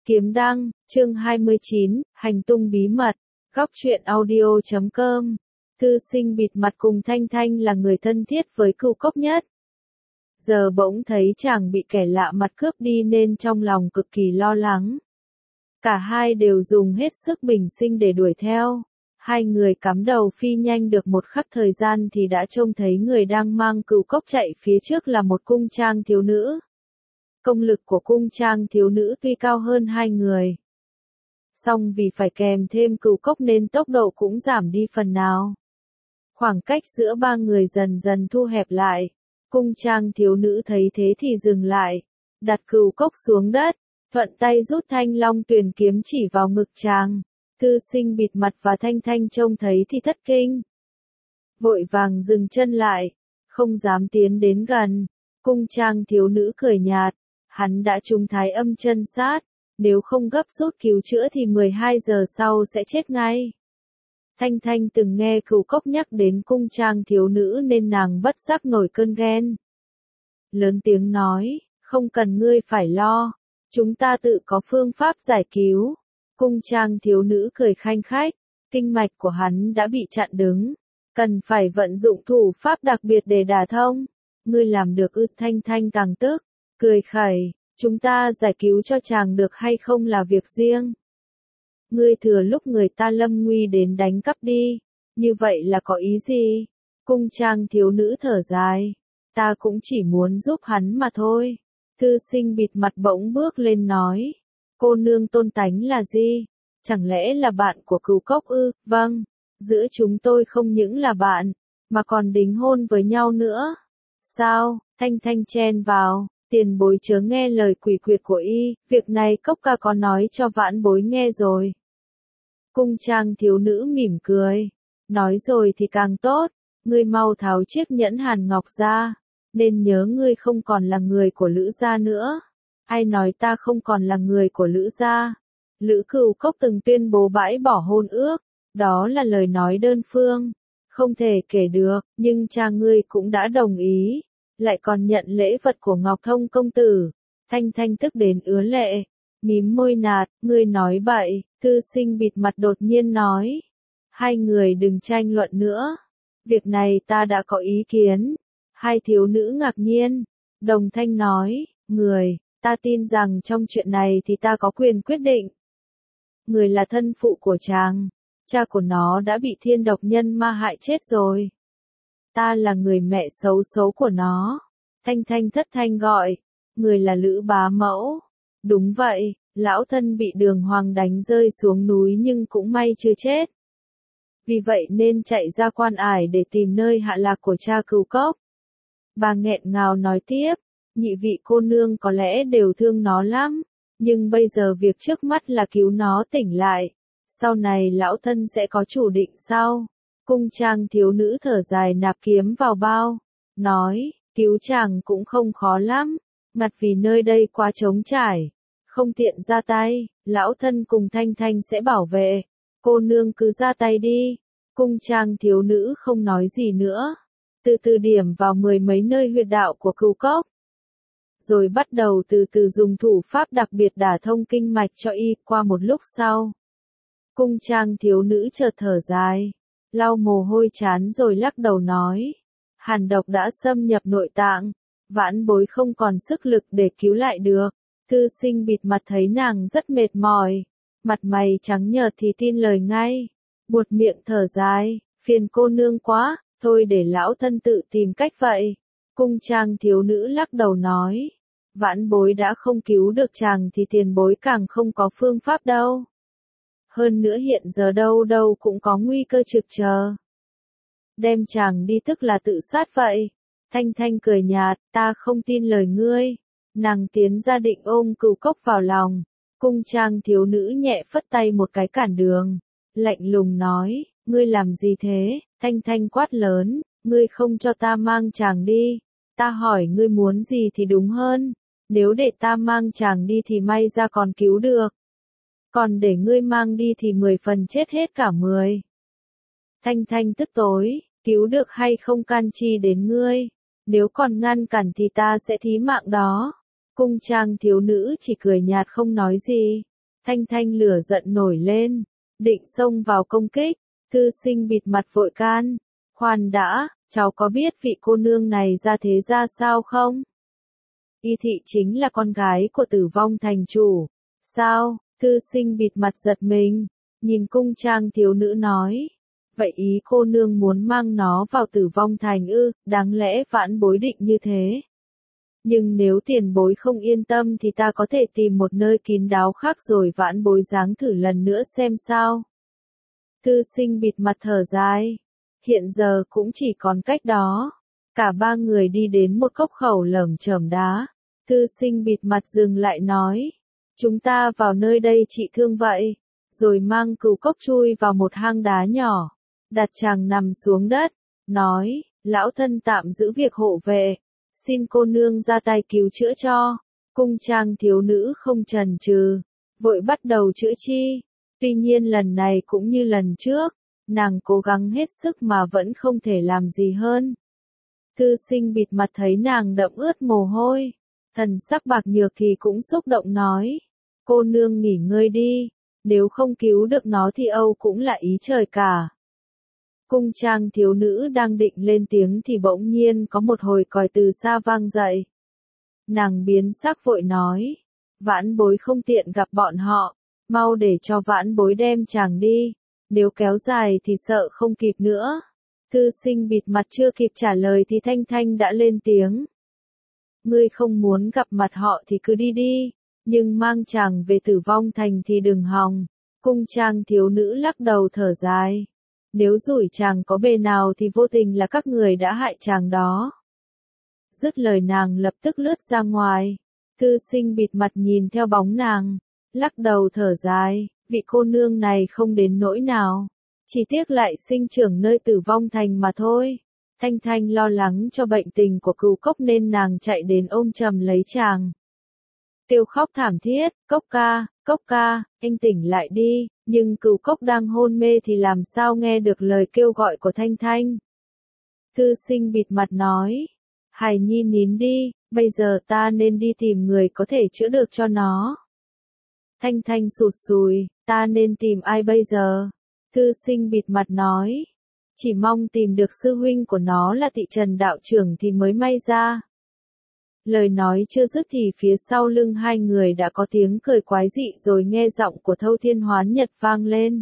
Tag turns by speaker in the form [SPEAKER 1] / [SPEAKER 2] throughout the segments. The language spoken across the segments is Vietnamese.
[SPEAKER 1] Kiếm đăng, chương 29, hành tung bí mật, góc truyện audio.com. Thư sinh bịt mặt cùng Thanh Thanh là người thân thiết với Cửu Cốc nhất. Giờ bỗng thấy chàng bị kẻ lạ mặt cướp đi nên trong lòng cực kỳ lo lắng. Cả hai đều dùng hết sức bình sinh để đuổi theo. Hai người cắm đầu phi nhanh được một khắc thời gian thì đã trông thấy người đang mang Cửu Cốc chạy phía trước là một cung trang thiếu nữ. Công lực của cung trang thiếu nữ tuy cao hơn hai người, song vì phải kèm thêm Cửu Cốc nên tốc độ cũng giảm đi phần nào. Khoảng cách giữa ba người dần dần thu hẹp lại. Cung trang thiếu nữ thấy thế thì dừng lại, đặt Cửu Cốc xuống đất, thuận tay rút Thanh Long Tuyền kiếm chỉ vào ngực chàng. Thư sinh bịt mặt và Thanh Thanh trông thấy thì thất kinh, vội vàng dừng chân lại, không dám tiến đến gần. Cung trang thiếu nữ cười nhạt, hắn đã trúng thái âm chân sát, nếu không gấp rút cứu chữa thì 12 giờ sau sẽ chết ngay. Thanh Thanh từng nghe Cửu Cốc nhắc đến cung trang thiếu nữ nên nàng bất giác nổi cơn ghen. Lớn tiếng nói, không cần ngươi phải lo, chúng ta tự có phương pháp giải cứu. Cung trang thiếu nữ cười khanh khách, kinh mạch của hắn đã bị chặn đứng, cần phải vận dụng thủ pháp đặc biệt để đả thông. Ngươi làm được ư? Thanh Thanh càng tức, cười khẩy, chúng ta giải cứu cho chàng được hay không là việc riêng. Ngươi thừa lúc người ta lâm nguy đến đánh cắp đi, như vậy là có ý gì? Cung trang thiếu nữ thở dài, ta cũng chỉ muốn giúp hắn mà thôi. Thư sinh bịt mặt bỗng bước lên nói, cô nương tôn tánh là gì? Chẳng lẽ là bạn của Cửu Cốc ư? Vâng, giữa chúng tôi không những là bạn, mà còn đính hôn với nhau nữa. Sao? Thanh Thanh chen vào, tiền bối chớ nghe lời quỷ quyệt của y, việc này Cốc ca có nói cho vãn bối nghe rồi. Cung trang thiếu nữ mỉm cười, nói rồi thì càng tốt, ngươi mau tháo chiếc nhẫn hàn ngọc ra, nên nhớ ngươi không còn là người của Lữ gia nữa. Ai nói ta không còn là người của Lữ gia? Lữ Cửu Cốc từng tuyên bố bãi bỏ hôn ước, đó là lời nói đơn phương, không thể kể được, nhưng cha ngươi cũng đã đồng ý, lại còn nhận lễ vật của Ngọc Thông công tử. Thanh Thanh tức đến ứa lệ, mím môi nạt, ngươi nói bậy. Thư sinh bịt mặt đột nhiên nói, hai người đừng tranh luận nữa, việc này ta đã có ý kiến. Hai thiếu nữ ngạc nhiên, đồng thanh nói, ta tin rằng trong chuyện này thì ta có quyền quyết định. Người là thân phụ của chàng, cha của nó đã bị thiên độc nhân ma hại chết rồi. Ta là người mẹ xấu số của nó. Thanh Thanh thất thanh gọi, người là Lữ bá mẫu. Đúng vậy, lão thân bị Đường Hoàng đánh rơi xuống núi nhưng cũng may chưa chết. Vì vậy nên chạy ra Quan Ải để tìm nơi hạ lạc của cha Cửu Cốc. Bà nghẹn ngào nói tiếp, nhị vị cô nương có lẽ đều thương nó lắm, nhưng bây giờ việc trước mắt là cứu nó tỉnh lại, sau này lão thân sẽ có chủ định sau. Cung trang thiếu nữ thở dài nạp kiếm vào bao, nói, cứu chàng cũng không khó lắm, mặt vì nơi đây quá trống trải, không tiện ra tay, lão thân cùng Thanh Thanh sẽ bảo vệ, cô nương cứ ra tay đi. Cung trang thiếu nữ không nói gì nữa, từ từ điểm vào mười mấy nơi huyệt đạo của Cửu Cốc, rồi bắt đầu từ từ dùng thủ pháp đặc biệt đả thông kinh mạch cho y. Qua một lúc sau, cung trang thiếu nữ chợt thở dài, lau mồ hôi chán rồi lắc đầu nói, hàn độc đã xâm nhập nội tạng, vãn bối không còn sức lực để cứu lại được. Thư sinh bịt mặt thấy nàng rất mệt mỏi, mặt mày trắng nhợt thì tin lời ngay, buột miệng thở dài, phiền cô nương quá, thôi để lão thân tự tìm cách vậy. Cung trang thiếu nữ lắc đầu nói, vãn bối đã không cứu được chàng thì tiền bối càng không có phương pháp đâu. Hơn nữa hiện giờ đâu đâu cũng có nguy cơ trực chờ. Đem chàng đi tức là tự sát vậy. Thanh Thanh cười nhạt, ta không tin lời ngươi. Nàng tiến ra định ôm Cửu Cốc vào lòng. Cung trang thiếu nữ nhẹ phất tay một cái cản đường, lạnh lùng nói, ngươi làm gì thế? Thanh Thanh quát lớn, ngươi không cho ta mang chàng đi. Ta hỏi ngươi muốn gì thì đúng hơn. Nếu để ta mang chàng đi thì may ra còn cứu được. Còn để ngươi mang đi thì 10 phần chết hết cả 10. Thanh Thanh tức tối, cứu được hay không can chi đến ngươi. Nếu còn ngăn cản thì ta sẽ thí mạng đó. Cung trang thiếu nữ chỉ cười nhạt không nói gì. Thanh Thanh lửa giận nổi lên, định xông vào công kích, thư sinh bịt mặt vội can. Khoan đã, cháu có biết vị cô nương này ra thế ra sao không? Y thị chính là con gái của Tử Vong thành chủ. Sao? Thư sinh bịt mặt giật mình, nhìn cung trang thiếu nữ nói. Vậy ý cô nương muốn mang nó vào Tử Vong thành ư, đáng lẽ vãn bối định như thế. Nhưng nếu tiền bối không yên tâm thì ta có thể tìm một nơi kín đáo khác rồi vãn bối giáng thử lần nữa xem sao. Thư sinh bịt mặt thở dài. Hiện giờ cũng chỉ còn cách đó. Cả ba người đi đến một cốc khẩu lởm chởm đá. Thư sinh bịt mặt dừng lại nói. Chúng ta vào nơi đây trị thương vậy. Rồi mang cừu cốc chui vào một hang đá nhỏ. Đặt chàng nằm xuống đất. Nói, lão thân tạm giữ việc hộ vệ. Xin cô nương ra tay cứu chữa cho. Cung trang thiếu nữ không chần chừ, vội bắt đầu chữa chi. Tuy nhiên lần này cũng như lần trước, nàng cố gắng hết sức mà vẫn không thể làm gì hơn. Thư sinh bịt mặt thấy nàng đẫm ướt mồ hôi, thần sắc bạc nhược thì cũng xúc động nói. Cô nương nghỉ ngơi đi, nếu không cứu được nó thì Âu cũng là ý trời cả. Cung trang thiếu nữ đang định lên tiếng thì bỗng nhiên có một hồi còi từ xa vang dậy. Nàng biến sắc vội nói, vãn bối không tiện gặp bọn họ, mau để cho vãn bối đem chàng đi, nếu kéo dài thì sợ không kịp nữa. Thư sinh bịt mặt chưa kịp trả lời thì Thanh Thanh đã lên tiếng. Ngươi không muốn gặp mặt họ thì cứ đi đi, nhưng mang chàng về Tử Vong thành thì đừng hòng. Cung trang thiếu nữ lắc đầu thở dài. Nếu rủi chàng có bề nào thì vô tình là các người đã hại chàng đó. Dứt lời nàng lập tức lướt ra ngoài. Thư sinh bịt mặt nhìn theo bóng nàng, lắc đầu thở dài, vị cô nương này không đến nỗi nào. Chỉ tiếc lại sinh trưởng nơi Tử Vong thành mà thôi. Thanh Thanh lo lắng cho bệnh tình của cừu cốc nên nàng chạy đến ôm chầm lấy chàng. Kêu khóc thảm thiết, cốc ca, anh tỉnh lại đi, nhưng cừu cốc đang hôn mê thì làm sao nghe được lời kêu gọi của Thanh Thanh. Thư sinh bịt mặt nói, hài nhi nín đi, bây giờ ta nên đi tìm người có thể chữa được cho nó. Thanh Thanh sụt sùi, ta nên tìm ai bây giờ? Thư sinh bịt mặt nói, chỉ mong tìm được sư huynh của nó là Tị Trần đạo trưởng thì mới may ra. Lời nói chưa dứt thì phía sau lưng hai người đã có tiếng cười quái dị rồi nghe giọng của Thâu Thiên Hoán Nhật vang lên.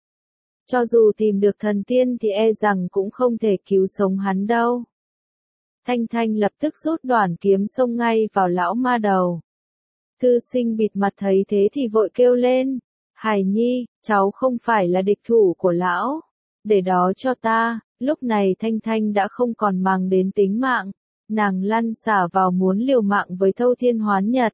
[SPEAKER 1] Cho dù tìm được thần tiên thì e rằng cũng không thể cứu sống hắn đâu. Thanh Thanh lập tức rút đoản kiếm xông ngay vào lão ma đầu. Thư sinh bịt mặt thấy thế thì vội kêu lên. Hải nhi, cháu không phải là địch thủ của lão. Để đó cho ta. Lúc này Thanh Thanh đã không còn màng đến tính mạng. Nàng lăn xả vào muốn liều mạng với Thâu Thiên Hoán Nhật.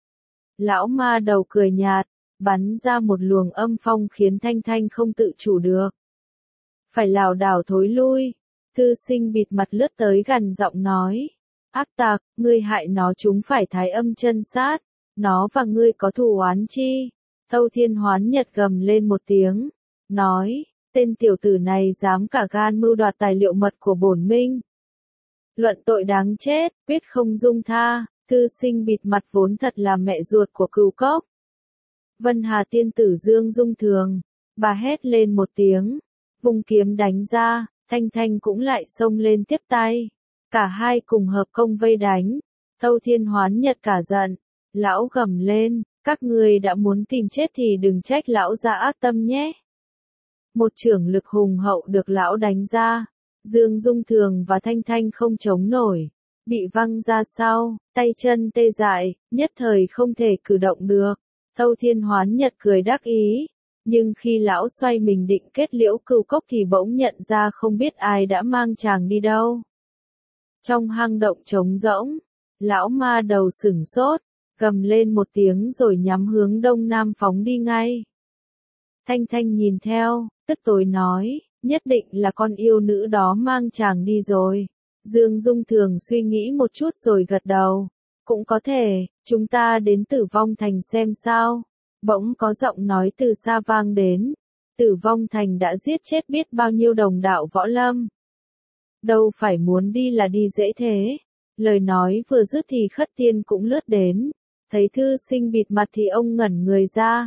[SPEAKER 1] Lão ma đầu cười nhạt, bắn ra một luồng âm phong khiến Thanh Thanh không tự chủ được. Phải lảo đảo thối lui. Thư sinh bịt mặt lướt tới gần giọng nói. Ác tặc, ngươi hại nó chúng phải thái âm chân sát. Nó và ngươi có thù oán chi? Thâu Thiên Hoán Nhật gầm lên một tiếng. Nói, tên tiểu tử này dám cả gan mưu đoạt tài liệu mật của bổn minh. Luận tội đáng chết, quyết không dung tha. Thư sinh bịt mặt vốn thật là mẹ ruột của cừu cốc. Vân Hà tiên tử Dương Dung Thường. Bà hét lên một tiếng. Vung kiếm đánh ra. Thanh Thanh cũng lại xông lên tiếp tay. Cả hai cùng hợp công vây đánh. Thâu Thiên Hoán Nhật cả giận. Lão gầm lên, các người đã muốn tìm chết thì đừng trách lão ra ác tâm nhé. Một chưởng lực hùng hậu được lão đánh ra. Dương Dung Thường và Thanh Thanh không chống nổi. Bị văng ra sau, tay chân tê dại, nhất thời không thể cử động được. Thâu Thiên Hoán Nhật cười đắc ý. Nhưng khi lão xoay mình định kết liễu cừu cốc thì bỗng nhận ra không biết ai đã mang chàng đi đâu. Trong hang động trống rỗng, lão ma đầu sửng sốt, gầm lên một tiếng rồi nhắm hướng đông nam phóng đi ngay. Thanh Thanh nhìn theo, tức tối nói, nhất định là con yêu nữ đó mang chàng đi rồi. Dương Dung Thường suy nghĩ một chút rồi gật đầu. Cũng có thể, chúng ta đến Tử Vong thành xem sao. Bỗng có giọng nói từ xa vang đến. Tử Vong thành đã giết chết biết bao nhiêu đồng đạo võ lâm. Đâu phải muốn đi là đi dễ thế. Lời nói vừa dứt thì Khất Tiên cũng lướt đến. Thấy thư sinh bịt mặt thì ông ngẩn người ra.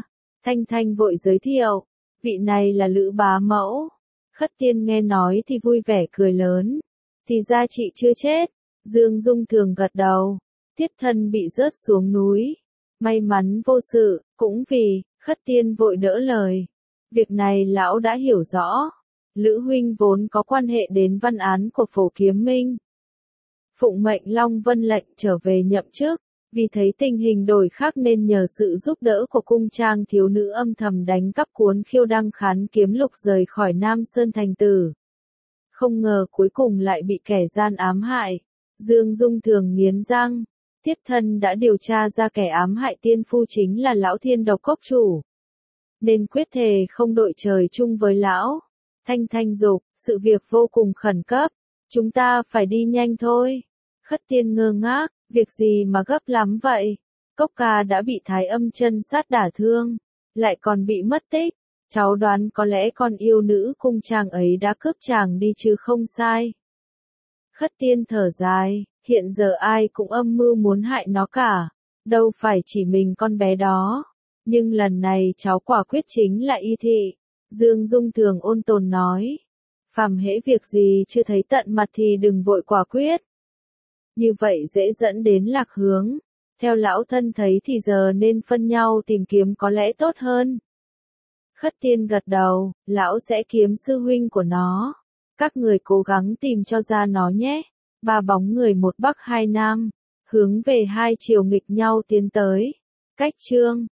[SPEAKER 1] Thanh Thanh vội giới thiệu, vị này là Lữ bá mẫu. Khất Tiên nghe nói thì vui vẻ cười lớn, thì ra chị chưa chết. Dương Dung Thường gật đầu, tiếp thân bị rớt xuống núi, may mắn vô sự, cũng vì, Khất Tiên vội đỡ lời. Việc này lão đã hiểu rõ, Lữ huynh vốn có quan hệ đến văn án của Phổ Kiếm Minh. Phụng mệnh Long Vân lệnh trở về nhậm chức, vì thấy tình hình đổi khác nên nhờ sự giúp đỡ của cung trang thiếu nữ âm thầm đánh cắp cuốn Khiêu Đăng Khán Kiếm Lục rời khỏi Nam Sơn thành tử. Không ngờ cuối cùng lại bị kẻ gian ám hại. Dương Dung Thường nghiến răng, tiếp thân đã điều tra ra kẻ ám hại tiên phu chính là lão Thiên Độc Cốc chủ, nên quyết thề không đội trời chung với lão. Thanh Thanh dục, sự việc vô cùng khẩn cấp, chúng ta phải đi nhanh thôi. Khất Tiên ngơ ngác, việc gì mà gấp lắm vậy? Cốc ca đã bị Thái Âm chân sát đả thương, lại còn bị mất tích. Cháu đoán có lẽ con yêu nữ cung trang ấy đã cướp chàng đi chứ không sai. Khất Tiên thở dài, hiện giờ ai cũng âm mưu muốn hại nó cả, đâu phải chỉ mình con bé đó. Nhưng lần này cháu quả quyết chính là y thị. Dương Dung Thường ôn tồn nói. Phàm hễ việc gì chưa thấy tận mặt thì đừng vội quả quyết. Như vậy dễ dẫn đến lạc hướng. Theo lão thân thấy thì giờ nên phân nhau tìm kiếm có lẽ tốt hơn. Khất Tiên gật đầu, lão sẽ kiếm sư huynh của nó. Các người cố gắng tìm cho ra nó nhé. Ba bóng người một bắc hai nam, hướng về hai chiều nghịch nhau tiến tới. Cách chương